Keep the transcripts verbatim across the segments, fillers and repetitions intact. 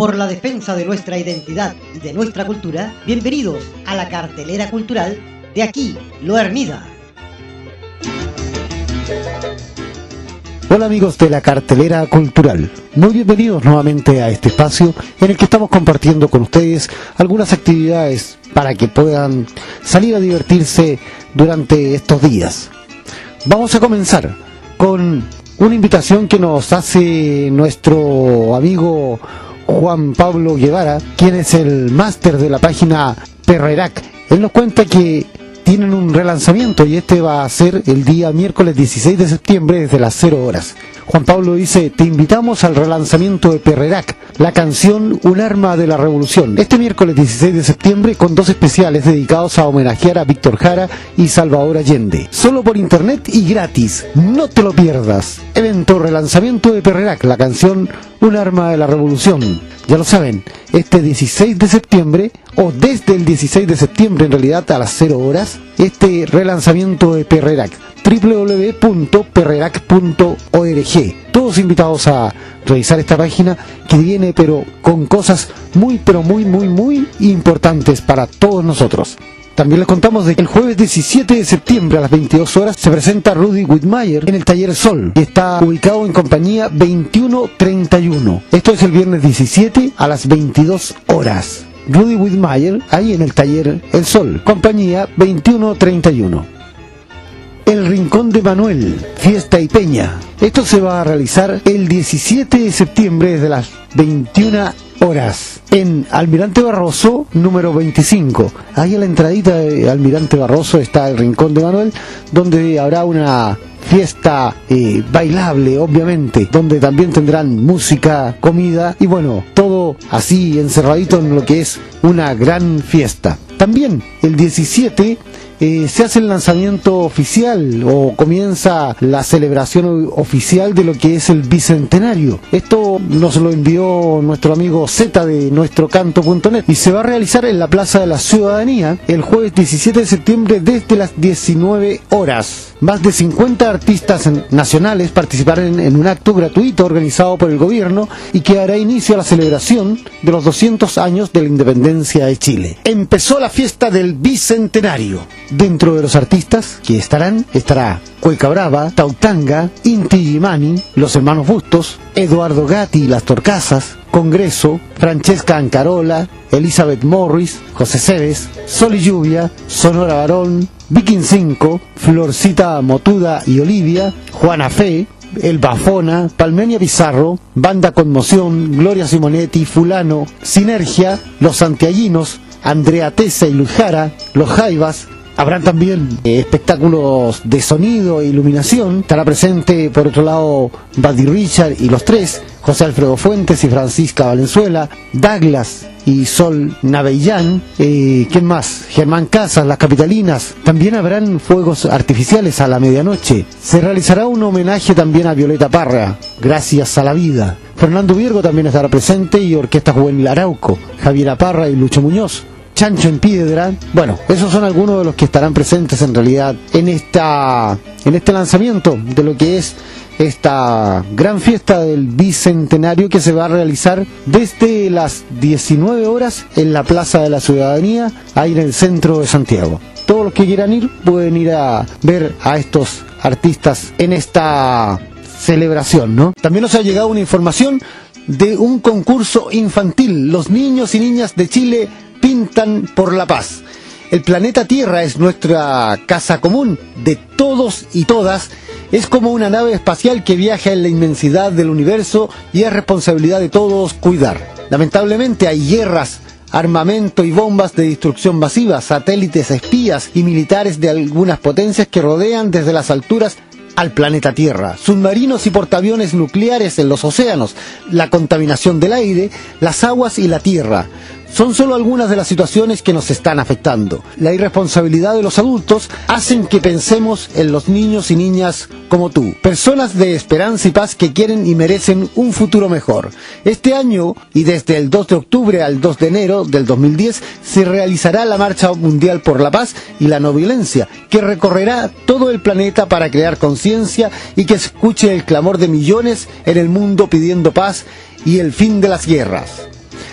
por la defensa de nuestra identidad y de nuestra cultura, bienvenidos a la cartelera cultural de Aquí Lo Hermida. Hola amigos de la cartelera cultural, muy bienvenidos nuevamente a este espacio en el que estamos compartiendo con ustedes algunas actividades para que puedan salir a divertirse durante estos días. Vamos a comenzar con una invitación que nos hace nuestro amigo Juan Pablo Guevara, quien es el máster de la página Perrerac. Él nos cuenta que tienen un relanzamiento y este va a ser el día miércoles dieciséis de septiembre desde las cero horas. Juan Pablo dice: te invitamos al relanzamiento de Perrerac, la canción Un arma de la revolución, este miércoles dieciséis de septiembre, con dos especiales dedicados a homenajear a Víctor Jara y Salvador Allende. Solo por internet y gratis, no te lo pierdas. Evento relanzamiento de Perrerac, la canción Un arma de la revolución. Ya lo saben, este dieciséis de septiembre, o desde el dieciséis de septiembre en realidad a las cero horas, este relanzamiento de Perrerac, doble u doble u doble u punto perrerac punto org. Todos invitados a revisar esta página que viene pero con cosas muy pero muy muy muy importantes para todos nosotros. También les contamos de que el jueves diecisiete de septiembre a las veintidós horas se presenta Rudy Whitmire en el Taller Sol, que está ubicado en compañía veintiuno treinta y uno. Esto es el viernes diecisiete a las veintidós horas. Rudy Whitmire ahí en el Taller El Sol, compañía veintiuno treinta y uno. El Rincón de Manuel, fiesta y peña. Esto se va a realizar el diecisiete de septiembre desde las veintiuna horas en Almirante Barroso número veinticinco. Ahí a la entradita de Almirante Barroso está el Rincón de Manuel, donde habrá una fiesta eh, bailable, obviamente, donde también tendrán música, comida y bueno, todo así encerradito en lo que es una gran fiesta. También el diecisiete Eh, se hace el lanzamiento oficial o comienza la celebración oficial de lo que es el Bicentenario. Esto nos lo envió nuestro amigo Z de nuestro canto punto net y se va a realizar en la Plaza de la Ciudadanía el jueves diecisiete de septiembre desde las diecinueve horas. Más de cincuenta artistas nacionales participarán en, en un acto gratuito organizado por el gobierno y que dará inicio a la celebración de los doscientos años de la independencia de Chile. Empezó la fiesta del Bicentenario. Dentro de los artistas que estarán, estará Cueca Brava, Tautanga, Inti Illimani, Los Hermanos Bustos, Eduardo Gatti y Las Torcasas, Congreso, Francesca Ancarola, Elizabeth Morris, José Cebes, Sol y Lluvia, Sonora Barón, Viking cinco, Florcita Motuda y Olivia, Juana Fe, El Bafona, Palmenia Pizarro, Banda Conmoción, Gloria Simonetti, Fulano, Sinergia, Los Santiaguinos, Andrea Tesa y Luis Jara, Los Jaivas. Habrán también eh, espectáculos de sonido e iluminación. Estará presente, por otro lado, Buddy Richard y Los Tres, José Alfredo Fuentes y Francisca Valenzuela, Douglas y Sol Navellán, eh, ¿quién más? Germán Casas, Las Capitalinas. También habrán fuegos artificiales a la medianoche. Se realizará un homenaje también a Violeta Parra, Gracias a la Vida. Fernando Viergo también estará presente y Orquesta Juvenil Arauco, Javiera Parra y Lucho Muñoz. Chancho en Piedra. Bueno, esos son algunos de los que estarán presentes en realidad en esta en este lanzamiento de lo que es esta gran fiesta del Bicentenario que se va a realizar desde las diecinueve horas en la Plaza de la Ciudadanía, ahí en el centro de Santiago. Todos los que quieran ir pueden ir a ver a estos artistas en esta celebración, ¿no? También nos ha llegado una información de un concurso infantil. Los niños y niñas de Chile pintan por la paz. El planeta Tierra es nuestra casa común de todos y todas. Es como una nave espacial que viaja en la inmensidad del universo y es responsabilidad de todos cuidar. Lamentablemente hay guerras, armamento y bombas de destrucción masiva, satélites espías y militares de algunas potencias que rodean desde las alturas al planeta Tierra, submarinos y portaaviones nucleares en los océanos, la contaminación del aire, las aguas y la tierra. Son solo algunas de las situaciones que nos están afectando. La irresponsabilidad de los adultos hacen que pensemos en los niños y niñas como tú, personas de esperanza y paz que quieren y merecen un futuro mejor. Este año, y desde el dos de octubre al dos de enero del dos mil diez, se realizará la Marcha Mundial por la Paz y la No Violencia, que recorrerá todo el planeta para crear conciencia y que escuche el clamor de millones en el mundo pidiendo paz y el fin de las guerras.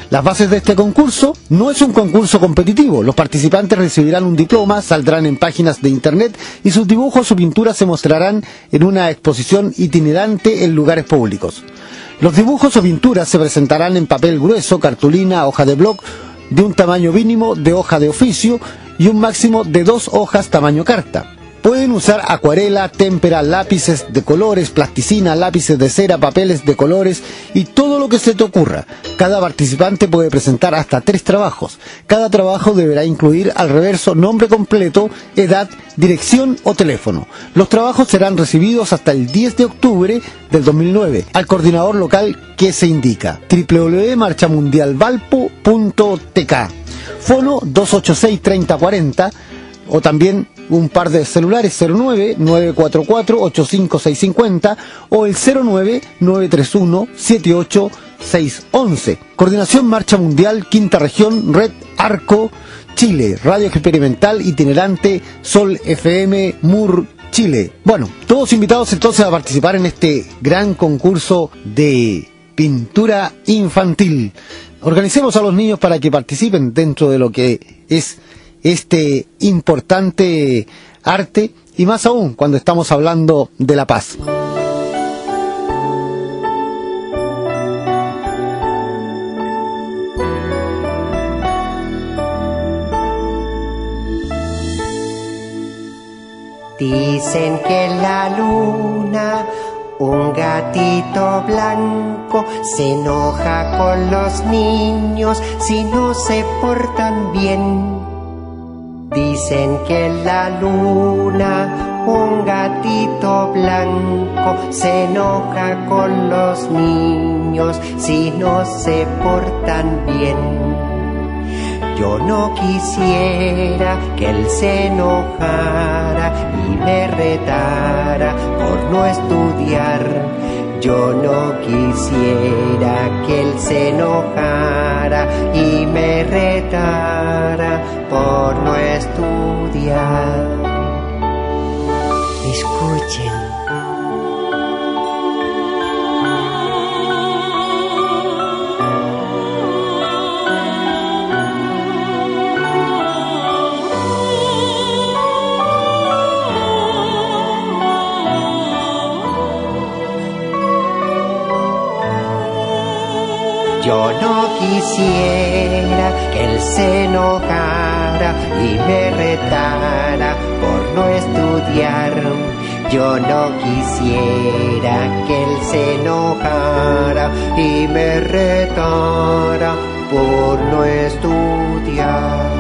Las bases de este concurso: no es un concurso competitivo. Los participantes recibirán un diploma, saldrán en páginas de internet y sus dibujos o pinturas se mostrarán en una exposición itinerante en lugares públicos. Los dibujos o pinturas se presentarán en papel grueso, cartulina, hoja de blog, de un tamaño mínimo de hoja de oficio y un máximo de dos hojas tamaño carta. Pueden usar acuarela, témpera, lápices de colores, plasticina, lápices de cera, papeles de colores y todo lo que se te ocurra. Cada participante puede presentar hasta tres trabajos. Cada trabajo deberá incluir al reverso nombre completo, edad, dirección o teléfono. Los trabajos serán recibidos hasta el diez de octubre del dos mil nueve al coordinador local que se indica: doble u doble u doble u punto marcha mundial valpo punto t k. Fono dos ocho seis, treinta cuarenta, o también un par de celulares: cero nueve, nueve cuatro cuatro, ocho cinco seis cinco cero o el cero nueve, nueve tres uno, siete ocho seis once. Coordinación Marcha Mundial, Quinta Región, Red Arco, Chile, Radio Experimental Itinerante, Sol F M, M U R, Chile. Bueno, todos invitados entonces a participar en este gran concurso de pintura infantil. Organicemos a los niños para que participen dentro de lo que es este importante arte, y más aún cuando estamos hablando de la paz. Dicen que la luna, un gatito blanco, se enoja con los niños si no se portan bien. Dicen que la luna, un gatito blanco, se enoja con los niños si no se portan bien. Yo no quisiera que él se enojara y me retara por no estudiar. Yo no quisiera que él se enojara y me retara por no estudiar. Escuchen. Yo no quisiera que él se enojara y me retara por no estudiar. Yo no quisiera que él se enojara y me retara por no estudiar.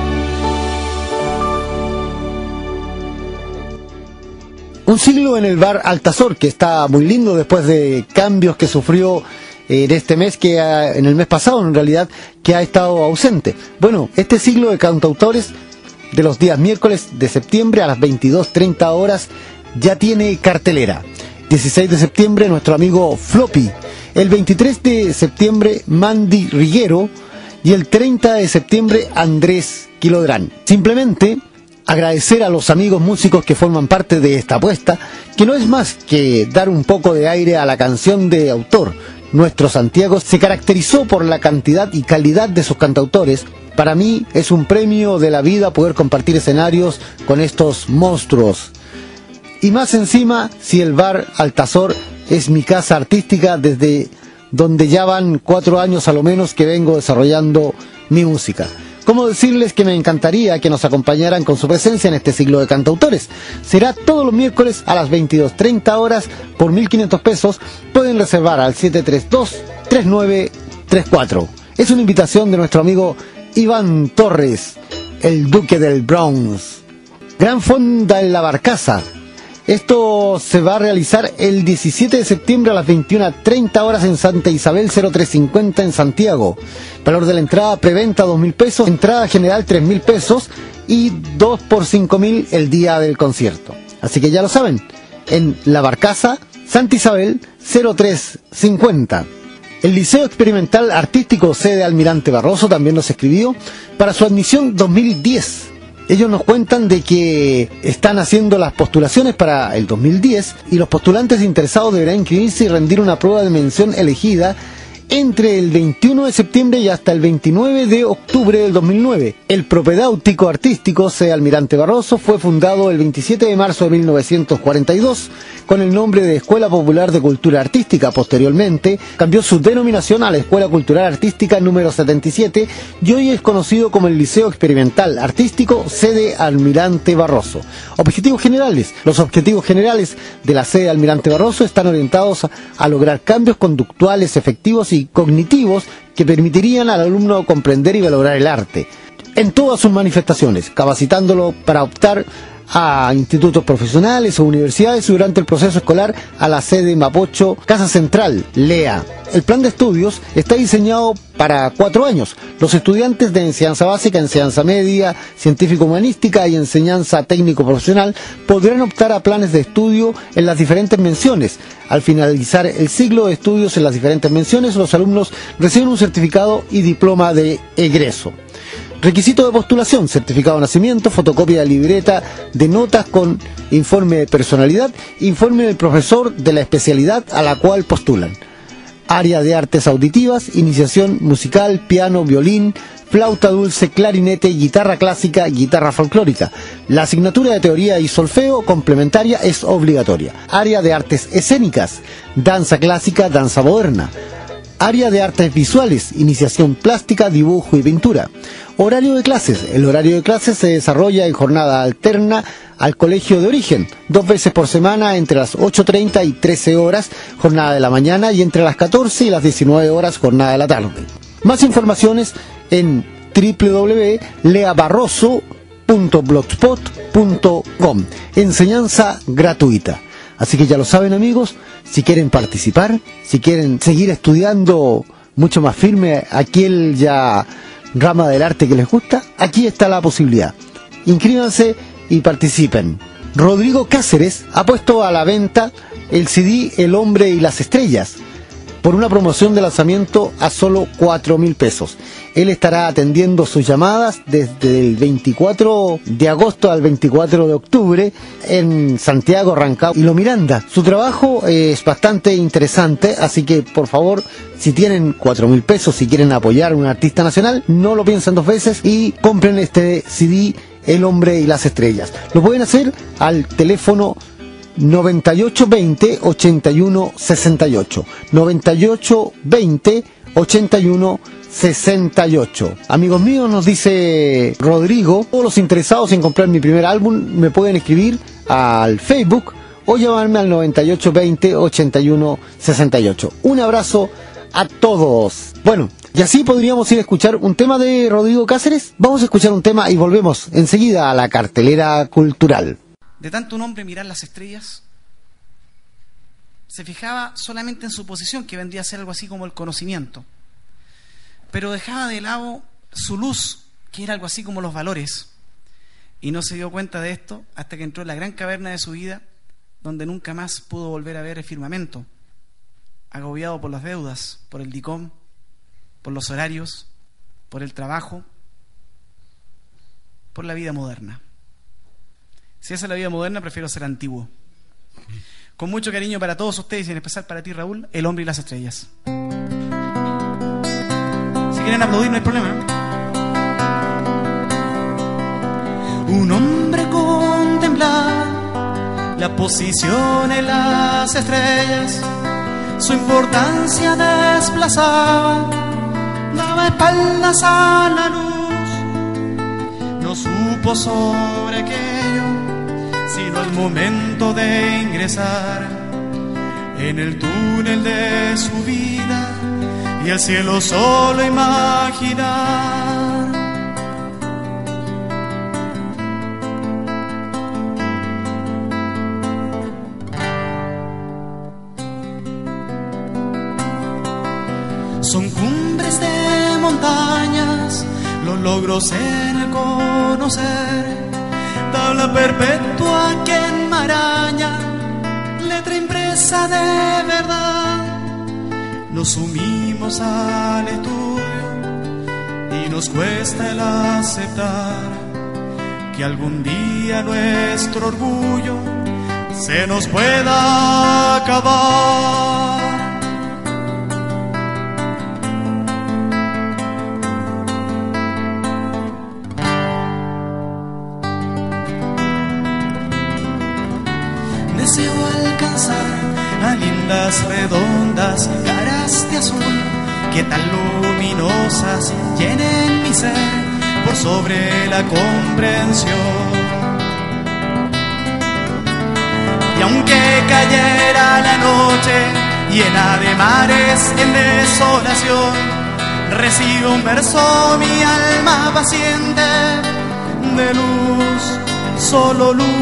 Un siglo en el bar Altazor, que está muy lindo después de cambios que sufrió en este mes, que ha, en el mes pasado en realidad, que ha estado ausente. Bueno, este siglo de cantautores de los días miércoles de septiembre a las veintidós treinta horas ya tiene cartelera. dieciséis de septiembre nuestro amigo Floppy, el veintitrés de septiembre Mandy Riguero y el treinta de septiembre Andrés Quilodrán. Simplemente agradecer a los amigos músicos que forman parte de esta apuesta, que no es más que dar un poco de aire a la canción de autor. Nuestro Santiago se caracterizó por la cantidad y calidad de sus cantautores. Para mí es un premio de la vida poder compartir escenarios con estos monstruos. Y más encima, si el bar Altazor es mi casa artística, desde donde ya van cuatro años a lo menos que vengo desarrollando mi música. ¿Cómo decirles que me encantaría que nos acompañaran con su presencia en este siglo de cantautores? Será todos los miércoles a las veintidós treinta horas por mil quinientos pesos. Pueden reservar al siete tres dos, tres nueve tres cuatro. Es una invitación de nuestro amigo Iván Torres, el Duque del Bronx. Gran fonda en la Barcaza. Esto se va a realizar el diecisiete de septiembre a las veintiuna treinta horas en Santa Isabel cero tres cincuenta en Santiago. Valor de la entrada preventa dos mil pesos, entrada general tres mil pesos y dos por cinco mil el día del concierto. Así que ya lo saben, en La Barcaza, Santa Isabel cero tres cincuenta. El Liceo Experimental Artístico sede Almirante Barroso también nos escribió para su admisión dos mil diez. Ellos nos cuentan de que están haciendo las postulaciones para el dos mil diez y los postulantes interesados deberán inscribirse y rendir una prueba de mención elegida entre el veintiuno de septiembre y hasta el veintinueve de octubre del dos mil nueve. El propedéutico artístico C. Almirante Barroso fue fundado el veintisiete de marzo de mil novecientos cuarenta y dos con el nombre de Escuela Popular de Cultura Artística. Posteriormente cambió su denominación a la Escuela Cultural Artística número setenta y siete y hoy es conocido como el Liceo Experimental Artístico sede Almirante Barroso. Objetivos generales. Los objetivos generales de la sede Almirante Barroso están orientados a, a lograr cambios conductuales efectivos y cognitivos que permitirían al alumno comprender y valorar el arte en todas sus manifestaciones, capacitándolo para optar a institutos profesionales o universidades y durante el proceso escolar a la sede Mapocho, Casa Central, Lea. El plan de estudios está diseñado para cuatro años. Los estudiantes de enseñanza básica, enseñanza media, científico-humanística y enseñanza técnico-profesional podrán optar a planes de estudio en las diferentes menciones. Al finalizar el ciclo de estudios en las diferentes menciones, los alumnos reciben un certificado y diploma de egreso. Requisito de postulación: certificado de nacimiento, fotocopia de libreta de notas con informe de personalidad, informe del profesor de la especialidad a la cual postulan. Área de artes auditivas, iniciación musical, piano, violín, flauta dulce, clarinete, guitarra clásica, guitarra folclórica. La asignatura de teoría y solfeo complementaria es obligatoria. Área de artes escénicas, danza clásica, danza moderna. Área de artes visuales, iniciación plástica, dibujo y pintura. Horario de clases. El horario de clases se desarrolla en jornada alterna al colegio de origen, dos veces por semana entre las ocho treinta y trece horas, jornada de la mañana, y entre las catorce y las diecinueve horas, jornada de la tarde. Más informaciones en w w w punto lea barroso punto blogspot punto com. Enseñanza gratuita. Así que ya lo saben, amigos, si quieren participar, si quieren seguir estudiando mucho más firme aquel ya rama del arte que les gusta, aquí está la posibilidad. Inscríbanse y participen. Rodrigo Cáceres ha puesto a la venta el C D El Hombre y las Estrellas por una promoción de lanzamiento a solo cuatro mil pesos. Él estará atendiendo sus llamadas desde el veinticuatro de agosto al veinticuatro de octubre en Santiago, Rancagua y Lo Miranda. Su trabajo es bastante interesante, así que por favor, si tienen cuatro mil pesos, si quieren apoyar a un artista nacional, no lo piensen dos veces y compren este C D El Hombre y las Estrellas. Lo pueden hacer al teléfono noventa y ocho veinte ochenta y uno sesenta y ocho. noventa y ocho veinte ochenta y uno sesenta y ocho. Amigos míos, nos dice Rodrigo, todos los interesados en comprar mi primer álbum me pueden escribir al Facebook o llamarme al noventa y ocho veinte ochenta y uno sesenta y ocho. Un abrazo a todos. Bueno, y así podríamos ir a escuchar un tema de Rodrigo Cáceres. Vamos a escuchar un tema y volvemos enseguida a la cartelera cultural. De tanto un hombre mirar las estrellas, se fijaba solamente en su posición, que vendría a ser algo así como el conocimiento, pero dejaba de lado su luz, que era algo así como los valores, y no se dio cuenta de esto hasta que entró en la gran caverna de su vida, donde nunca más pudo volver a ver el firmamento, agobiado por las deudas, por el DICOM, por los horarios, por el trabajo, por la vida moderna. Si esa es la vida moderna, prefiero ser antiguo. Con mucho cariño para todos ustedes y en especial para ti, Raúl, El Hombre y las Estrellas. Si quieren aplaudir, no hay problema, ¿no? Un hombre contemplaba la posición en las estrellas, su importancia desplazaba, daba espaldas a la luz, no supo sobre aquello, sino al momento de ingresar en el túnel de su vida y el cielo solo imaginar. Son cumbres de montañas, los logros en el conocer, tabla perpetua que enmaraña, letra impresa de verdad. Nos sumimos al estudio y nos cuesta el aceptar que algún día nuestro orgullo se nos pueda acabar. lindas, redondas, caras de azul, que tan luminosas llenen mi ser por sobre la comprensión. Y aunque cayera la noche llena de mares en desolación, recibo un verso mi alma paciente de luz, solo luz.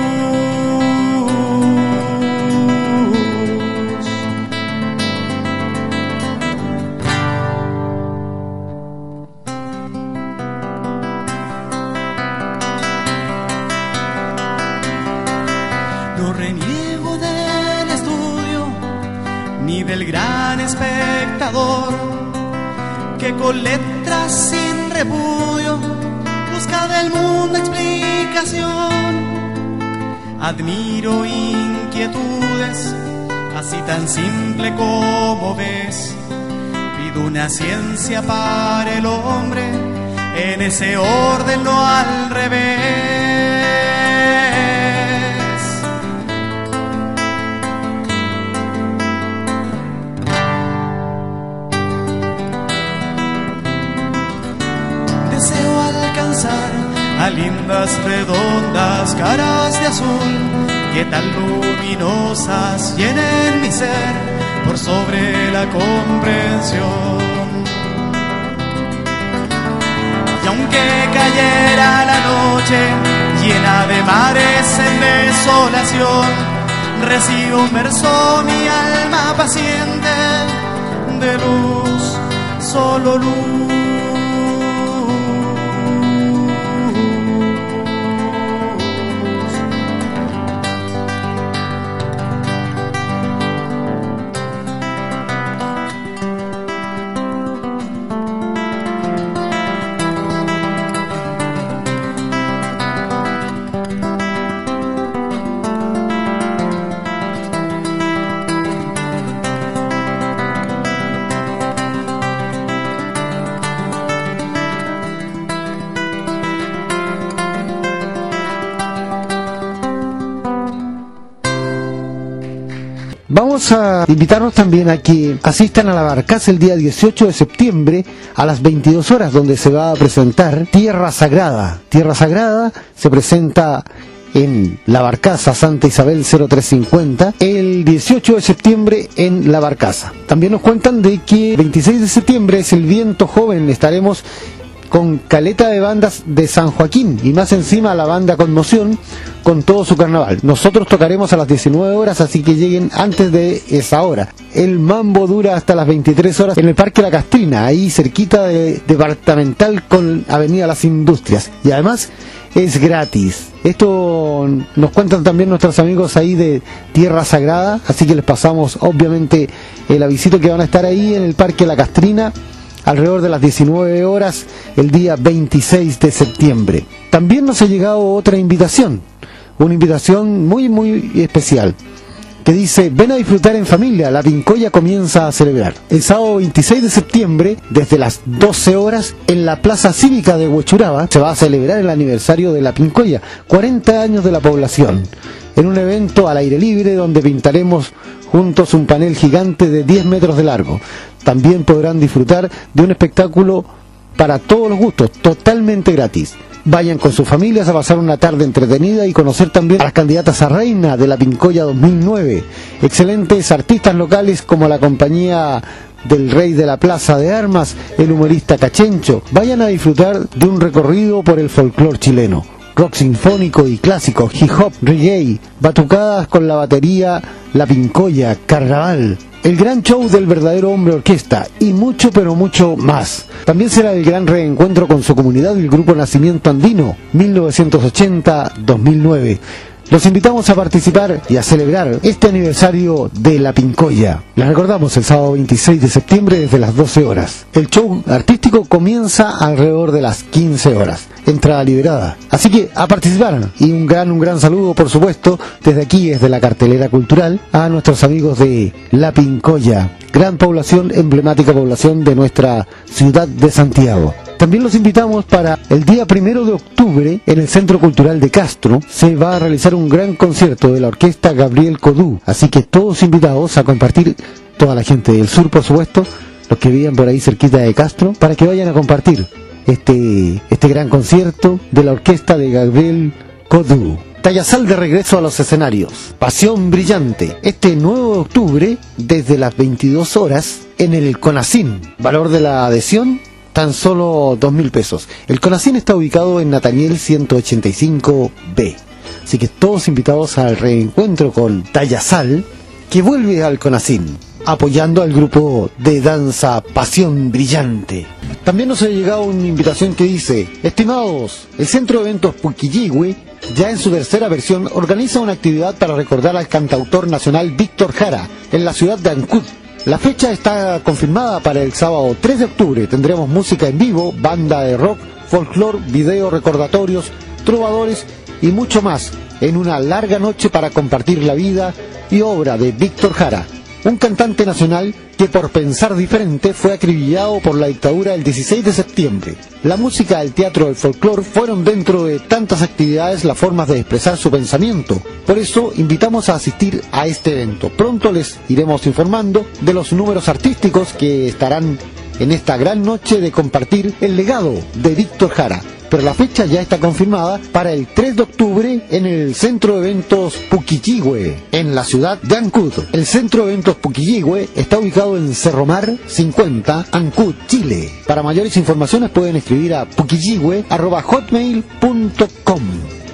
No reniego del estudio ni del gran espectador que con letras sin repudio busca del mundo explicación. Admiro inquietudes así tan simple como ves. Pido una ciencia para el hombre en ese orden, no al revés. Deseo alcanzar a lindas redondas caras de azul que tan luminosas llenen mi ser por sobre la comprensión. Y aunque cayera la noche llena de mares en desolación, recibo un verso mi alma paciente de luz, solo luz. Vamos a invitarnos también a que asistan a la Barcaza el día dieciocho de septiembre a las veintidós horas, donde se va a presentar Tierra Sagrada. Tierra Sagrada se presenta en la Barcaza Santa Isabel cero tres cincuenta el dieciocho de septiembre en la Barcaza. También nos cuentan de que el veintiséis de septiembre es el Viento Joven. Estaremos con caleta de bandas de San Joaquín y más encima la banda Conmoción con todo su carnaval. Nosotros tocaremos a las diecinueve horas, así que lleguen antes de esa hora. El mambo dura hasta las veintitrés horas en el Parque La Castrina, ahí cerquita de Departamental con Avenida Las Industrias, y además es gratis. Esto nos cuentan también nuestros amigos ahí de Tierra Sagrada, así que les pasamos obviamente el avisito que van a estar ahí en el Parque La Castrina alrededor de las diecinueve horas el día veintiséis de septiembre. También nos ha llegado otra invitación, una invitación muy muy especial, que dice: ven a disfrutar en familia, la Pincoya comienza a celebrar. El sábado veintiséis de septiembre, desde las doce horas, en la Plaza Cívica de Huechuraba, se va a celebrar el aniversario de la Pincoya, cuarenta años de la población, en un evento al aire libre donde pintaremos juntos un panel gigante de diez metros de largo. También podrán disfrutar de un espectáculo para todos los gustos, totalmente gratis. Vayan con sus familias a pasar una tarde entretenida y conocer también a las candidatas a reina de la Pincoya dos mil nueve. Excelentes artistas locales como la compañía del Rey de la Plaza de Armas, el humorista Cachencho. Vayan a disfrutar de un recorrido por el folclore chileno. Rock sinfónico y clásico, hip hop, reggae, batucadas con la batería, la Pincoya, carnaval, el gran show del verdadero hombre orquesta y mucho pero mucho más. También será el gran reencuentro con su comunidad del grupo Nacimiento Andino mil novecientos ochenta a dos mil nueve. Los invitamos a participar y a celebrar este aniversario de la Pincoya. Les recordamos el sábado veintiséis de septiembre desde las doce horas. El show artístico comienza alrededor de las quince horas. Entrada liberada. Así que a participar. Y un gran, un gran saludo, por supuesto, desde aquí, desde la cartelera cultural, a nuestros amigos de la Pincoya. Gran población, emblemática población de nuestra ciudad de Santiago. También los invitamos para el día primero de octubre. octubre, en el Centro Cultural de Castro, se va a realizar un gran concierto de la orquesta Gabriel Codú. Así que todos invitados a compartir, toda la gente del sur, por supuesto, los que viven por ahí cerquita de Castro, para que vayan a compartir este, este gran concierto de la orquesta de Gabriel Codú. Tayasal de regreso a los escenarios. Pasión Brillante, este nueve de octubre, desde las veintidós horas, en el Conacín. Valor de la adhesión, tan solo dos mil pesos. El Conacín está ubicado en Nataniel ciento ochenta y cinco B. Así que todos invitados al reencuentro con Tayasal, que vuelve al Conacín, apoyando al grupo de danza Pasión Brillante. También nos ha llegado una invitación que dice: estimados, el Centro de Eventos Puquilligüe, ya en su tercera versión, organiza una actividad para recordar al cantautor nacional Víctor Jara, en la ciudad de Ancud. La fecha está confirmada para el sábado tres de octubre. Tendremos música en vivo, banda de rock, folclore, video, recordatorios, trovadores y mucho más, en una larga noche para compartir la vida y obra de Víctor Jara, un cantante nacional que por pensar diferente fue acribillado por la dictadura el dieciséis de septiembre. La música, el teatro, el folclore fueron dentro de tantas actividades las formas de expresar su pensamiento. Por eso invitamos a asistir a este evento. Pronto les iremos informando de los números artísticos que estarán en esta gran noche de compartir el legado de Víctor Jara. Pero la fecha ya está confirmada para el tres de octubre en el Centro de Eventos Puquilligüe, en la ciudad de Ancud. El Centro de Eventos Puquilligüe está ubicado en Cerro Mar cincuenta, Ancud, Chile. Para mayores informaciones pueden escribir a puquilligüe arroba hotmail punto com.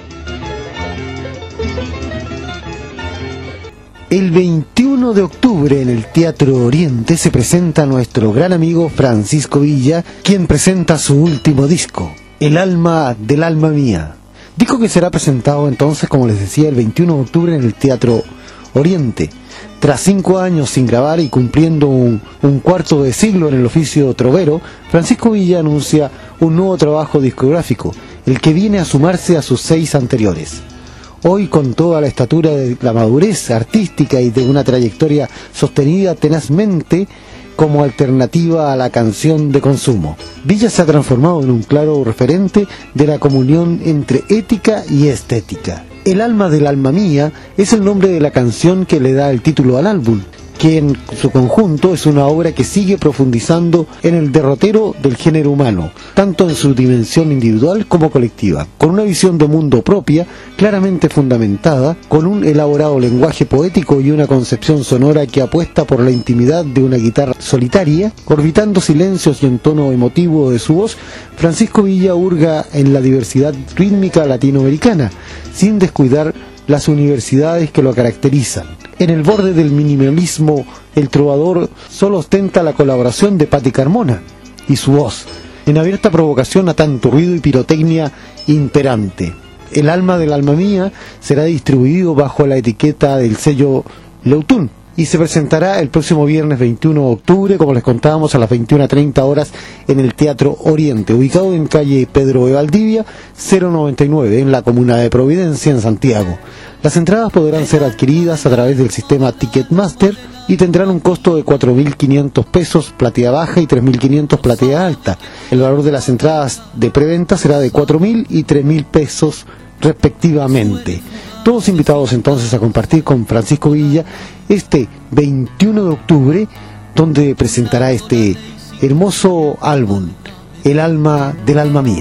El veintiuno de octubre en el Teatro Oriente se presenta nuestro gran amigo Francisco Villa, quien presenta su último disco, El alma del alma mía. Disco que será presentado entonces, como les decía, el veintiuno de octubre en el Teatro Oriente. Tras cinco años sin grabar y cumpliendo un, un cuarto de siglo en el oficio trovero, Francisco Villa anuncia un nuevo trabajo discográfico, el que viene a sumarse a sus seis anteriores. Hoy, con toda la estatura de la madurez artística y de una trayectoria sostenida tenazmente como alternativa a la canción de consumo, Villa se ha transformado en un claro referente de la comunión entre ética y estética. El alma del alma mía es el nombre de la canción que le da el título al álbum, que en su conjunto es una obra que sigue profundizando en el derrotero del género humano, tanto en su dimensión individual como colectiva, con una visión de mundo propia, claramente fundamentada, con un elaborado lenguaje poético y una concepción sonora que apuesta por la intimidad de una guitarra solitaria, orbitando silencios y en tono emotivo de su voz. Francisco Villa hurga en la diversidad rítmica latinoamericana, sin descuidar las universidades que lo caracterizan. En el borde del minimalismo, el trovador solo ostenta la colaboración de Patti Carmona y su voz, en abierta provocación a tanto ruido y pirotecnia imperante. El alma del alma mía será distribuido bajo la etiqueta del sello Leutún y se presentará el próximo viernes veintiuno de octubre, como les contábamos, a las veintiuna treinta horas en el Teatro Oriente, ubicado en calle Pedro de Valdivia, cero noventa y nueve, en la comuna de Providencia, en Santiago. Las entradas podrán ser adquiridas a través del sistema Ticketmaster y tendrán un costo de cuatro mil quinientos pesos platea baja y tres mil quinientos platea alta. El valor de las entradas de preventa será de cuatro mil y tres mil pesos respectivamente. Todos invitados entonces a compartir con Francisco Villa este veintiuno de octubre, donde presentará este hermoso álbum, El alma del alma mía.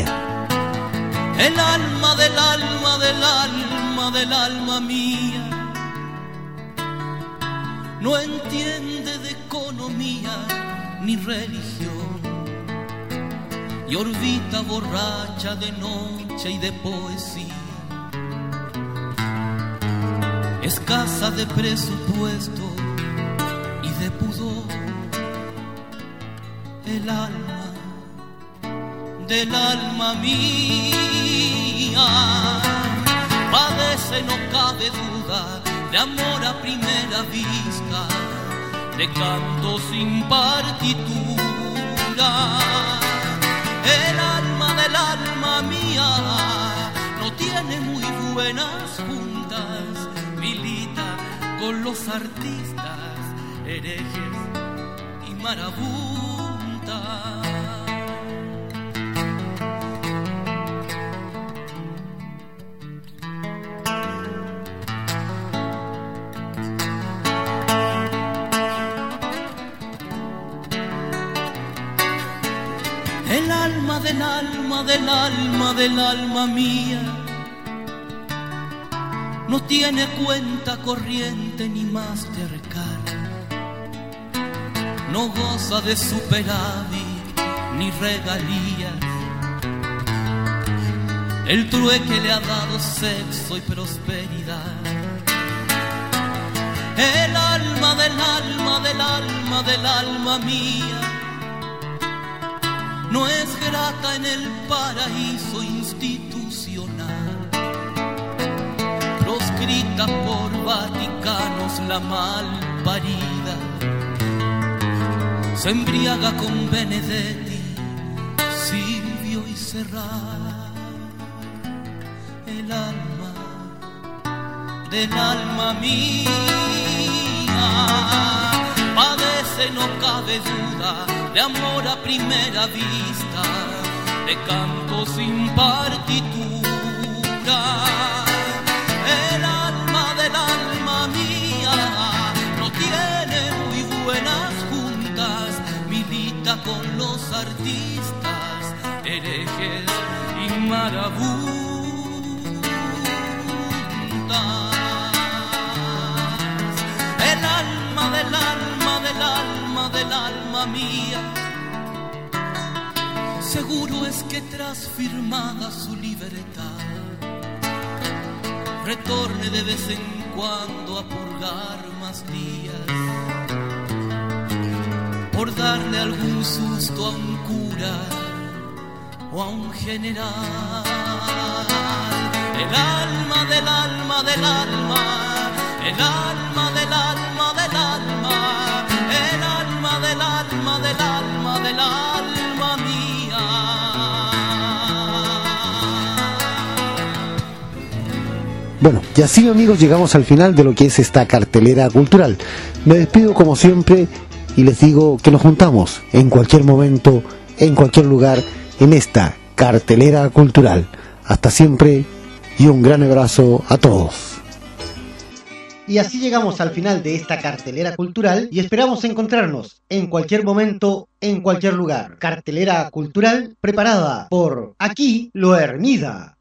El alma del alma del alma del alma mía no entiende de economía ni religión y orbita borracha de noche y de poesía, escasa de presupuesto y de pudor. El alma del alma mía padece, no cabe duda, de amor a primera vista, de canto sin partitura. El alma del alma mía no tiene muy buenas juntas, milita con los artistas, herejes y marabuntas. alma del alma del alma del alma mía no tiene cuenta corriente ni Mastercard, no goza de superávit ni regalías. El trueque le ha dado sexo y prosperidad. El alma del alma del alma del alma mía no es grata en el paraíso institucional, proscrita por vaticanos la mal parida, se embriaga con Benedetti, Silvio y Serrat. El alma del alma mía padece, no cabe duda, de amor a primera vista, de canto sin partitura. El alma del alma mía no tiene muy buenas juntas, milita con los artistas, herejes y marabuntas. El alma del alma del alma del alma mía seguro es que tras firmada su libertad retorne de vez en cuando a purgar más días por darle algún susto a un cura o a un general. El alma del alma del alma, el alma del alma del alma, el alma del alma del alma del alma mía. Bueno, y así amigos llegamos al final de lo que es esta cartelera cultural. Me despido como siempre y les digo que nos juntamos en cualquier momento, en cualquier lugar, en esta cartelera cultural. Hasta siempre y un gran abrazo a todos. Y así llegamos al final de esta cartelera cultural y esperamos encontrarnos en cualquier momento, en cualquier lugar. Cartelera cultural preparada por Aquí Lo Hermida.